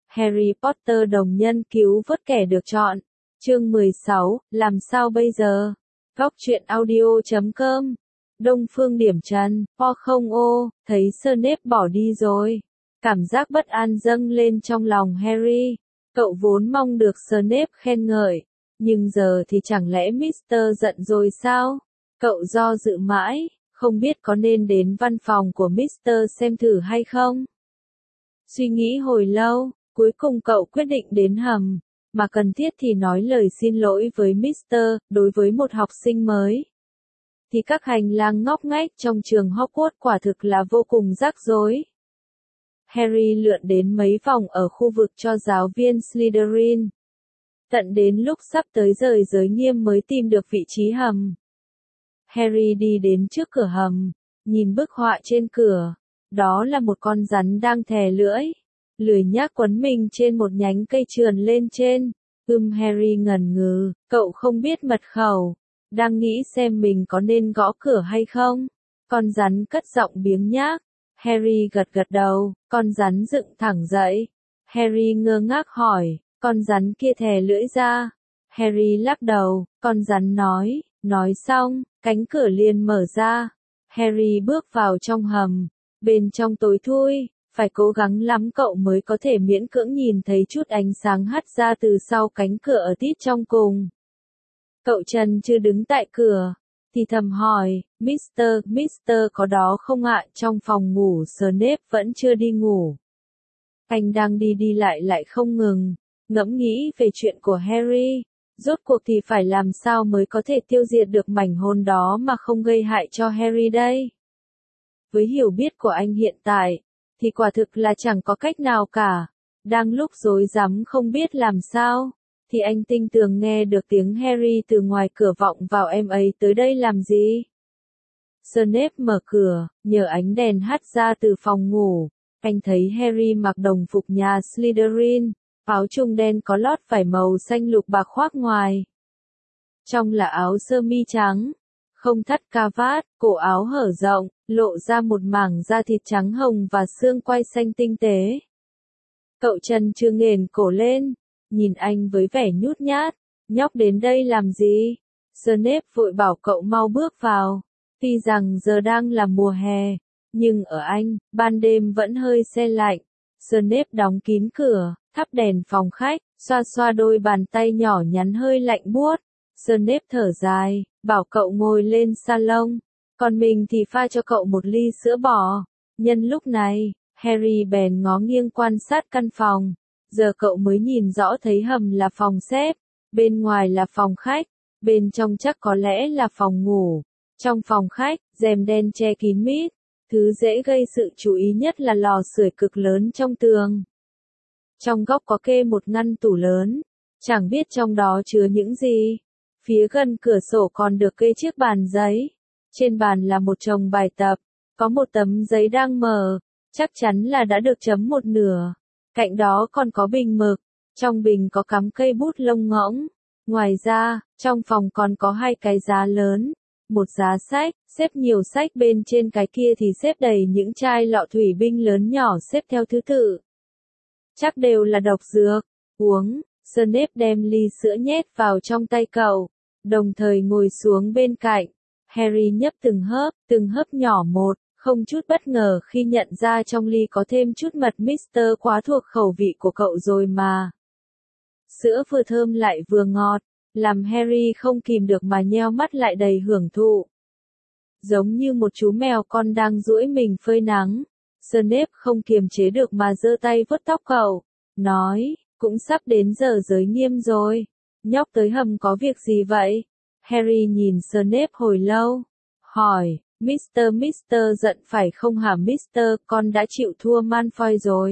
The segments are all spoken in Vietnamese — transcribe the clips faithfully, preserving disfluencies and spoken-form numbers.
Harry Potter đồng nhân cứu vớt kẻ được chọn. Chương mười sáu, làm sao bây giờ? Góc truyện audio chấm com. Đông Phương điểm trần, po không ô, thấy Snape bỏ đi rồi. Cảm giác bất an dâng lên trong lòng Harry. Cậu vốn mong được Snape khen ngợi. Nhưng giờ thì chẳng lẽ Mister giận rồi sao? Cậu do dự mãi, không biết có nên đến văn phòng của Mister xem thử hay không? Suy nghĩ hồi lâu, cuối cùng cậu quyết định đến hầm, mà cần thiết thì nói lời xin lỗi với Mister, đối với một học sinh mới. Thì các hành lang ngóc ngách trong trường Hogwarts quả thực là vô cùng rắc rối. Harry lượn đến mấy vòng ở khu vực cho giáo viên Slytherin. Tận đến lúc sắp tới rời giới nghiêm mới tìm được vị trí hầm. Harry đi đến trước cửa hầm, nhìn bức họa trên cửa. Đó là một con rắn đang thè lưỡi, lười nhác quấn mình trên một nhánh cây trườn lên trên. Ưm Harry ngần ngừ, cậu không biết mật khẩu, đang nghĩ xem mình có nên gõ cửa hay không. Con rắn cất giọng biếng nhác. Harry gật gật đầu, con rắn dựng thẳng dậy. Harry ngơ ngác hỏi, con rắn kia thè lưỡi ra. Harry lắc đầu, con rắn nói, nói xong, cánh cửa liền mở ra. Harry bước vào trong hầm, bên trong tối thui, phải cố gắng lắm cậu mới có thể miễn cưỡng nhìn thấy chút ánh sáng hắt ra từ sau cánh cửa ở tít trong cùng. Cậu Trần chưa đứng tại cửa, thì thầm hỏi, Mister, Mister có đó không ạ? Trong phòng ngủ Snape vẫn chưa đi ngủ. Anh đang đi đi lại lại không ngừng, ngẫm nghĩ về chuyện của Harry. Rốt cuộc thì phải làm sao mới có thể tiêu diệt được mảnh hồn đó mà không gây hại cho Harry đây? Với hiểu biết của anh hiện tại, thì quả thực là chẳng có cách nào cả. Đang lúc rối rắm không biết làm sao, thì anh tinh tường nghe được tiếng Harry từ ngoài cửa vọng vào, em ấy tới đây làm gì? Snape mở cửa, nhờ ánh đèn hắt ra từ phòng ngủ, anh thấy Harry mặc đồng phục nhà Slytherin, áo trung đen có lót vải màu xanh lục bạc khoác ngoài. Trong là áo sơ mi trắng, không thắt cà vạt, cổ áo hở rộng, lộ ra một mảng da thịt trắng hồng và xương quai xanh tinh tế. Cậu Trần chưa nghển cổ lên, nhìn anh với vẻ nhút nhát, nhóc đến đây làm gì? Snape vội bảo cậu mau bước vào. Tuy rằng giờ đang là mùa hè, nhưng ở Anh, ban đêm vẫn hơi se lạnh. Snape đóng kín cửa, thắp đèn phòng khách, xoa xoa đôi bàn tay nhỏ nhắn hơi lạnh buốt. Snape thở dài, bảo cậu ngồi lên salon, còn mình thì pha cho cậu một ly sữa bò. Nhân lúc này, Harry bèn ngó nghiêng quan sát căn phòng. Giờ cậu mới nhìn rõ thấy hầm là phòng xếp, bên ngoài là phòng khách, bên trong chắc có lẽ là phòng ngủ. Trong phòng khách, rèm đen che kín mít, thứ dễ gây sự chú ý nhất là lò sưởi cực lớn trong tường. Trong góc có kê một ngăn tủ lớn, chẳng biết trong đó chứa những gì. Phía gần cửa sổ còn được kê chiếc bàn giấy. Trên bàn là một chồng bài tập, có một tấm giấy đang mở, chắc chắn là đã được chấm một nửa. Cạnh đó còn có bình mực, trong bình có cắm cây bút lông ngỗng. Ngoài ra, trong phòng còn có hai cái giá lớn, một giá sách, xếp nhiều sách, bên trên cái kia thì xếp đầy những chai lọ thủy binh lớn nhỏ xếp theo thứ tự. Chắc đều là độc dược, uống. Snape đem ly sữa nhét vào trong tay cậu, đồng thời ngồi xuống bên cạnh. Harry nhấp từng hớp, từng hớp nhỏ một, không chút bất ngờ khi nhận ra trong ly có thêm chút mật. Mister quá thuộc khẩu vị của cậu rồi mà. Sữa vừa thơm lại vừa ngọt, làm Harry không kìm được mà nheo mắt lại đầy hưởng thụ. Giống như một chú mèo con đang duỗi mình phơi nắng, Snape không kiềm chế được mà giơ tay vuốt tóc cậu, nói, cũng sắp đến giờ giới nghiêm rồi. Nhóc tới hầm có việc gì vậy? Harry nhìn Snape hồi lâu, hỏi, Mister Mister giận phải không hả Mister, con đã chịu thua Malfoy rồi.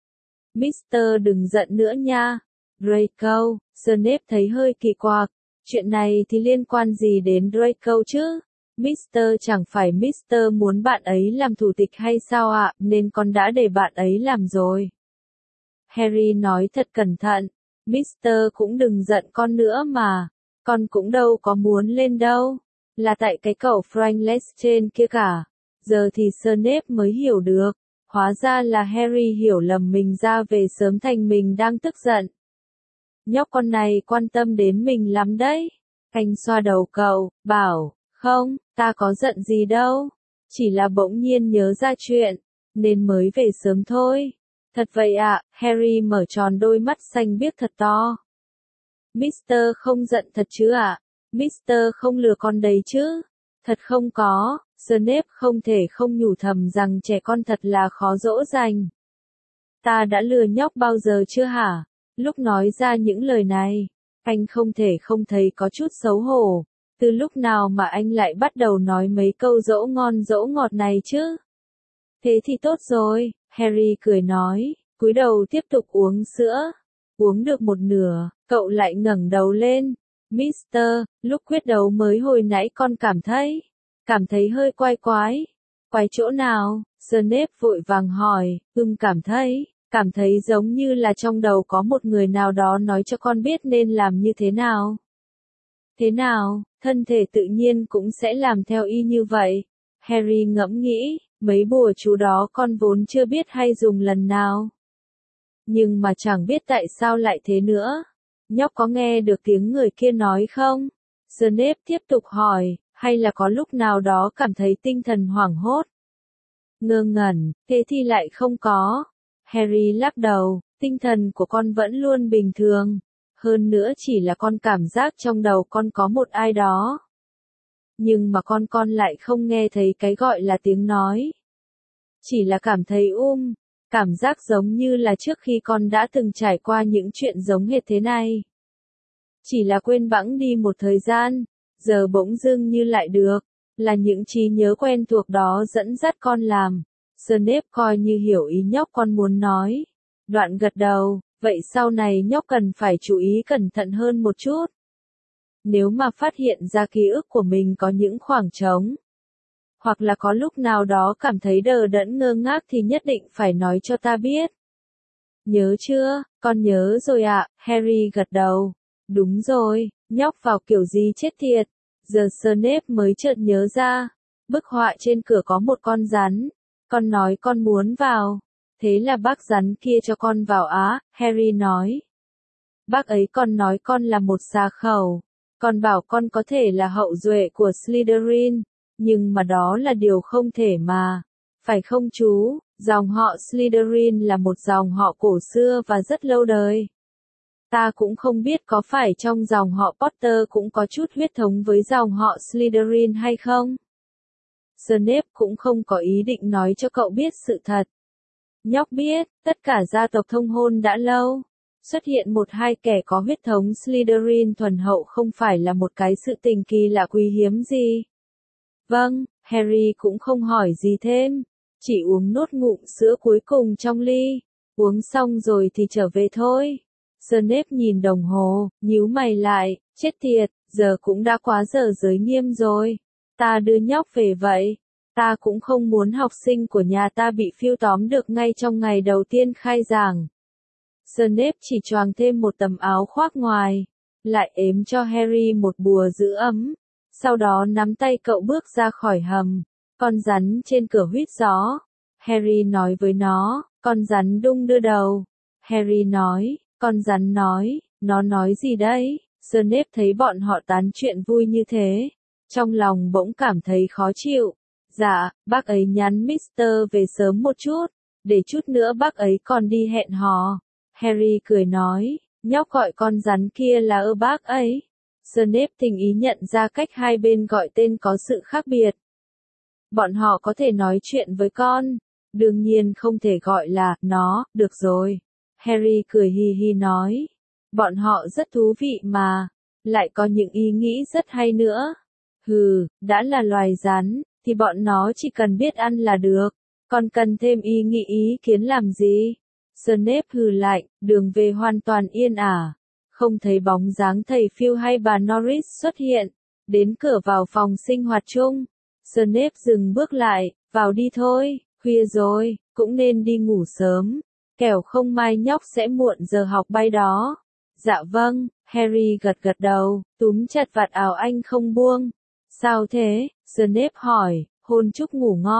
Mister đừng giận nữa nha. Draco, Snape thấy hơi kỳ quặc, chuyện này thì liên quan gì đến Draco chứ? Mister chẳng phải Mister muốn bạn ấy làm thủ tịch hay sao ạ, nên con đã để bạn ấy làm rồi. Harry nói thật cẩn thận, Mister cũng đừng giận con nữa mà, con cũng đâu có muốn lên đâu, là tại cái cậu Frank Lestrange kia cả. Giờ thì Snape mới hiểu được, Hóa ra là Harry hiểu lầm mình ra về sớm thành mình đang tức giận. Nhóc con này quan tâm đến mình lắm đấy. Anh xoa đầu cậu, bảo, không, ta có giận gì đâu. Chỉ là bỗng nhiên nhớ ra chuyện, nên mới về sớm thôi. Thật vậy ạ, à? Harry mở tròn đôi mắt xanh biếc thật to. Mister không giận thật chứ ạ? À? Mister không lừa con đấy chứ? Thật không có. Snape không thể không nhủ thầm rằng trẻ con thật là khó dỗ dành. Ta đã lừa nhóc bao giờ chưa hả? Lúc nói ra những lời này, anh không thể không thấy có chút xấu hổ. Từ lúc nào mà anh lại bắt đầu nói mấy câu dỗ ngon dỗ ngọt này chứ? Thế thì tốt rồi, Harry cười nói, cúi đầu tiếp tục uống sữa. Uống được một nửa, cậu lại ngẩng đầu lên. Mister, lúc quyết đấu mới hồi nãy con cảm thấy, cảm thấy hơi quái quái. Quái chỗ nào? Snape vội vàng hỏi, ừm cảm thấy, cảm thấy giống như là trong đầu có một người nào đó nói cho con biết nên làm như thế nào. Thế nào, thân thể tự nhiên cũng sẽ làm theo y như vậy. Harry ngẫm nghĩ, mấy bùa chú đó con vốn chưa biết hay dùng lần nào. Nhưng mà chẳng biết tại sao lại thế nữa. Nhóc có nghe được tiếng người kia nói không? Snape tiếp tục hỏi, hay là có lúc nào đó cảm thấy tinh thần hoảng hốt? Ngơ ngẩn, thế thì lại không có. Harry lắc đầu, tinh thần của con vẫn luôn bình thường. Hơn nữa chỉ là con cảm giác trong đầu con có một ai đó. Nhưng mà con con lại không nghe thấy cái gọi là tiếng nói. Chỉ là cảm thấy um, cảm giác giống như là trước khi con đã từng trải qua những chuyện giống hệt thế này. Chỉ là quên bẵng đi một thời gian, giờ bỗng dưng như lại được, là những trí nhớ quen thuộc đó dẫn dắt con làm. Snape coi như hiểu ý nhóc con muốn nói. Đoạn gật đầu, vậy sau này nhóc cần phải chú ý cẩn thận hơn một chút. Nếu mà phát hiện ra ký ức của mình có những khoảng trống, hoặc là có lúc nào đó cảm thấy đờ đẫn ngơ ngác thì nhất định phải nói cho ta biết. Nhớ chưa? Con nhớ rồi ạ, à. Harry gật đầu. Đúng rồi, nhóc vào kiểu gì chết tiệt. Giờ Snape mới chợt nhớ ra. Bức họa trên cửa có một con rắn. Con nói con muốn vào. Thế là bác rắn kia cho con vào á, Harry nói. Bác ấy còn nói con là một xà khẩu. Con bảo con có thể là hậu duệ của Slytherin. Nhưng mà đó là điều không thể mà. Phải không chú? Dòng họ Slytherin là một dòng họ cổ xưa và rất lâu đời. Ta cũng không biết có phải trong dòng họ Potter cũng có chút huyết thống với dòng họ Slytherin hay không? Snape cũng không có ý định nói cho cậu biết sự thật. Nhóc biết, tất cả gia tộc thông hôn đã lâu. Xuất hiện một hai kẻ có huyết thống Slytherin thuần hậu không phải là một cái sự tình kỳ lạ quý hiếm gì. Vâng, Harry cũng không hỏi gì thêm. Chỉ uống nốt ngụm sữa cuối cùng trong ly. Uống xong rồi thì trở về thôi. Snape nhìn đồng hồ, nhíu mày lại, chết tiệt, giờ cũng đã quá giờ giới nghiêm rồi. Ta đưa nhóc về vậy. Ta cũng không muốn học sinh của nhà ta bị phiêu tóm được ngay trong ngày đầu tiên khai giảng. Snape chỉ choàng thêm một tấm áo khoác ngoài, lại ếm cho Harry một bùa giữ ấm. Sau đó nắm tay cậu bước ra khỏi hầm. Con rắn trên cửa huýt gió. Harry nói với nó, con rắn đung đưa đầu. Harry nói, con rắn nói, nó nói gì đấy? Snape thấy bọn họ tán chuyện vui như thế. Trong lòng bỗng cảm thấy khó chịu. Dạ, bác ấy nhắn Mister về sớm một chút. Để chút nữa bác ấy còn đi hẹn hò. Harry cười nói, nhóc gọi con rắn kia là ơ bác ấy. Snape tình ý nhận ra cách hai bên gọi tên có sự khác biệt. Bọn họ có thể nói chuyện với con. Đương nhiên không thể gọi là nó, được rồi. Harry cười hi hi nói. Bọn họ rất thú vị mà. Lại có những ý nghĩ rất hay nữa. Hừ, đã là loài rắn, thì bọn nó chỉ cần biết ăn là được. Còn cần thêm ý nghĩ ý kiến làm gì? Snape hừ lạnh, đường về hoàn toàn yên ả. Không thấy bóng dáng thầy Phil hay bà Norris xuất hiện. Đến cửa vào phòng sinh hoạt chung. Snape dừng bước lại, vào đi thôi, khuya rồi, cũng nên đi ngủ sớm. Kẻo không mai nhóc sẽ muộn giờ học bay đó. Dạ vâng, Harry gật gật đầu, túm chặt vạt áo anh không buông. Sao thế? Snape hỏi, hôn chúc ngủ ngon.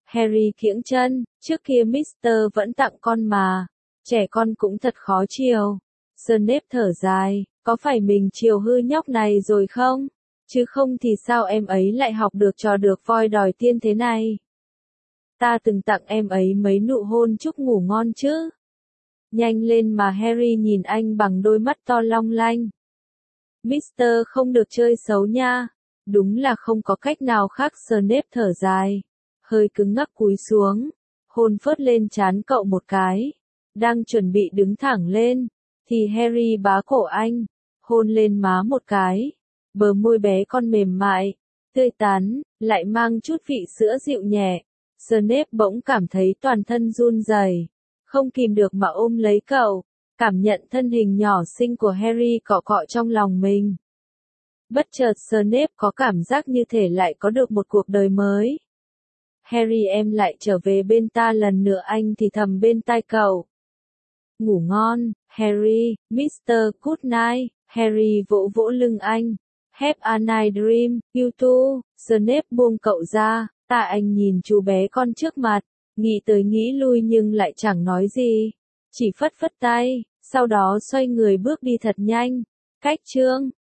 Harry kiễng chân, trước kia Mister vẫn tặng con mà, trẻ con cũng thật khó chiều. Snape thở dài, có phải mình chiều hư nhóc này rồi không? Chứ không thì sao em ấy lại học được trò được voi đòi tiên thế này? Ta từng tặng em ấy mấy nụ hôn chúc ngủ ngon chứ. Nhanh lên mà Harry nhìn anh bằng đôi mắt to long lanh. Mister không được chơi xấu nha. Đúng là không có cách nào khác. Snape thở dài, hơi cứng ngắc cúi xuống, hôn phớt lên trán cậu một cái. Đang chuẩn bị đứng thẳng lên, thì Harry bá cổ anh, hôn lên má một cái. Bờ môi bé con mềm mại, tươi tắn, lại mang chút vị sữa dịu nhẹ. Snape bỗng cảm thấy toàn thân run rẩy, không kìm được mà ôm lấy cậu, cảm nhận thân hình nhỏ xinh của Harry cọ cọ trong lòng mình. Bất chợt Snape có cảm giác như thể lại có được một cuộc đời mới. Harry em lại trở về bên ta lần nữa, anh thì thầm bên tai cậu. Ngủ ngon, Harry, Mister Good night. Harry vỗ vỗ lưng anh. Have a nice dream, you too. Snape buông cậu ra, ta anh nhìn chú bé con trước mặt, nghĩ tới nghĩ lui nhưng lại chẳng nói gì, chỉ phất phất tay, sau đó xoay người bước đi thật nhanh. Cách chương